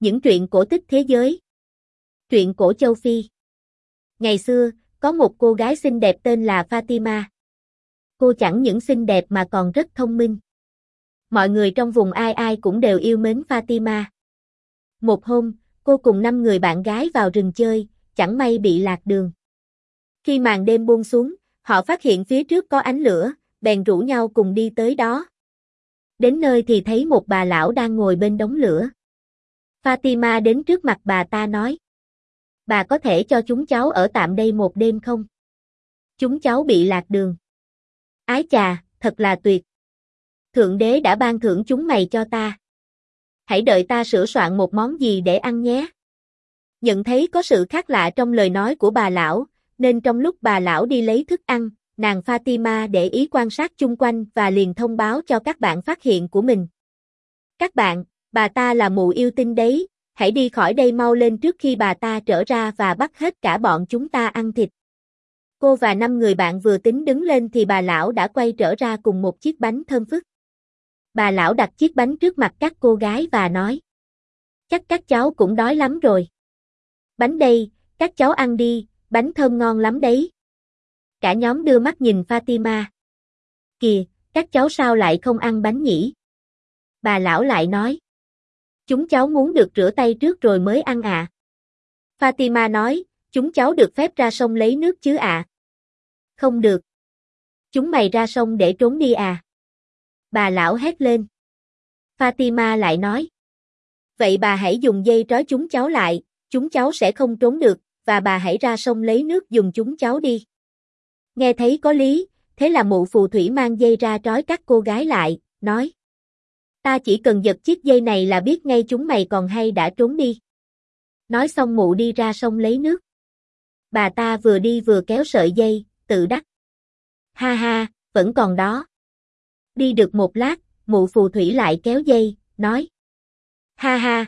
Những truyện cổ tích thế giới. Truyện cổ châu Phi. Ngày xưa, có một cô gái xinh đẹp tên là Fatima. Cô chẳng những xinh đẹp mà còn rất thông minh. Mọi người trong vùng ai ai cũng đều yêu mến Fatima. Một hôm, cô cùng 5 người bạn gái vào rừng chơi, chẳng may bị lạc đường. Khi màn đêm buông xuống, họ phát hiện phía trước có ánh lửa, bèn rủ nhau cùng đi tới đó. Đến nơi thì thấy một bà lão đang ngồi bên đống lửa. Fatima đến trước mặt bà ta nói: "Bà có thể cho chúng cháu ở tạm đây một đêm không? Chúng cháu bị lạc đường." "Ái chà, thật là tuyệt. Thượng đế đã ban thưởng chúng mày cho ta. Hãy đợi ta sửa soạn một món gì để ăn nhé." Nhận thấy có sự khác lạ trong lời nói của bà lão, nên trong lúc bà lão đi lấy thức ăn, nàng Fatima để ý quan sát chung quanh và liền thông báo cho các bạn phát hiện của mình. "Các bạn, bà ta là mụ yêu tinh đấy, hãy đi khỏi đây mau lên trước khi bà ta trở ra và bắt hết cả bọn chúng ta ăn thịt." Cô và 5 người bạn vừa tính đứng lên thì bà lão đã quay trở ra cùng một chiếc bánh thơm phức. Bà lão đặt chiếc bánh trước mặt các cô gái và nói: "Chắc các cháu cũng đói lắm rồi. Bánh đây, các cháu ăn đi, bánh thơm ngon lắm đấy." Cả nhóm đưa mắt nhìn Fatima. "Kìa, các cháu sao lại không ăn bánh nhỉ?" Bà lão lại nói: "Chúng cháu muốn được rửa tay trước rồi mới ăn ạ." Fatima nói: "Chúng cháu được phép ra sông lấy nước chứ ạ?" "Không được. Chúng mày ra sông để trốn đi à?" Bà lão hét lên. Fatima lại nói: "Vậy bà hãy dùng dây trói chúng cháu lại, chúng cháu sẽ không trốn được, và bà hãy ra sông lấy nước dùng chúng cháu đi." Nghe thấy có lý, thế là mụ phù thủy mang dây ra trói các cô gái lại, nói: "Ta chỉ cần giật chiếc dây này là biết ngay chúng mày còn hay đã trốn đi." Nói xong mụ đi ra sông lấy nước. Bà ta vừa đi vừa kéo sợi dây, tự đắc: "Ha ha, vẫn còn đó." Đi được một lát, mụ phù thủy lại kéo dây, nói: "Ha ha,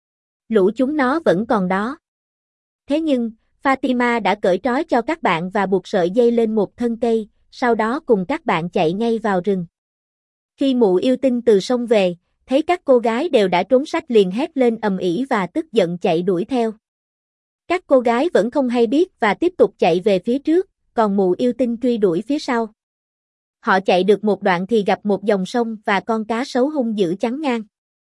lũ chúng nó vẫn còn đó." Thế nhưng, Fatima đã cởi trói cho các bạn và buộc sợi dây lên một thân cây, sau đó cùng các bạn chạy ngay vào rừng. Khi mụ yêu tinh từ sông về, thấy các cô gái đều đã trốn sách liền hét lên ầm ĩ và tức giận chạy đuổi theo. Các cô gái vẫn không hay biết và tiếp tục chạy về phía trước, còn mụ yêu tinh truy đuổi phía sau. Họ chạy được một đoạn thì gặp một dòng sông và con cá sấu hung dữ chắn ngang.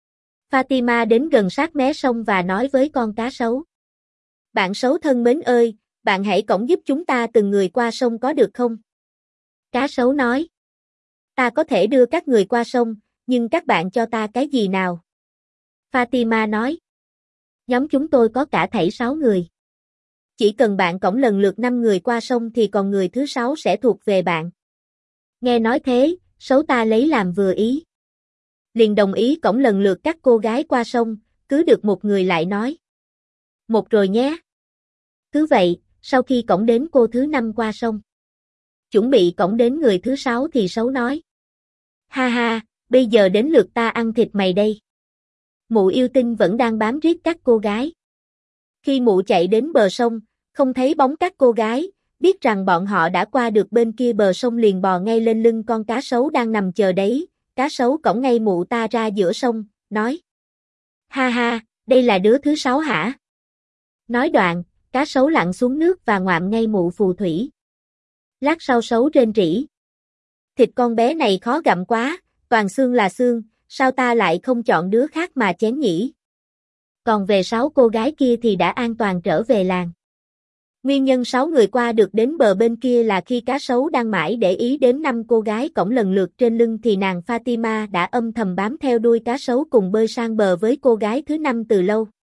Fatima đến gần sát mé sông và nói với con cá sấu: "Bạn sấu thân mến ơi, bạn hãy cõng giúp chúng ta từng người qua sông có được không?" Cá sấu nói: "Ta có thể đưa các người qua sông, nhưng các bạn cho ta cái gì nào?" Fatima nói: "Nhóm chúng tôi có cả thảy 6 người. Chỉ cần bạn cõng lần lượt 5 người qua sông thì còn người thứ 6 sẽ thuộc về bạn." Nghe nói thế, sấu ta lấy làm vừa ý. Liền đồng ý cõng lần lượt các cô gái qua sông, cứ được một người lại nói: "Một rồi nhé." Cứ vậy, sau khi cõng đến cô thứ 5 qua sông, chuẩn bị cõng đến người thứ 6 thì sấu nói: "Ha ha, bây giờ đến lượt ta ăn thịt mày đây." Mụ yêu tinh vẫn đang bám riết các cô gái. Khi mụ chạy đến bờ sông, không thấy bóng các cô gái, biết rằng bọn họ đã qua được bên kia bờ sông liền bò ngay lên lưng con cá sấu đang nằm chờ đấy. Cá sấu cõng ngay mụ ta ra giữa sông, nói: "Ha ha, đây là đứa thứ 6 hả?" Nói đoạn, cá sấu lặn xuống nước và ngoạm ngay mụ phù thủy. Lát sau sấu rên rỉ: "Thịt con bé này khó gặm quá, toàn xương là xương, sao ta lại không chọn đứa khác mà chén nhỉ?" Còn về 6 cô gái kia thì đã an toàn trở về làng. Nguyên nhân 6 người qua được đến bờ bên kia là khi cá sấu đang mãi để ý đến 5 cô gái cõng lần lượt trên lưng thì nàng Fatima đã âm thầm bám theo đuôi cá sấu cùng bơi sang bờ với cô gái thứ 5 từ lâu.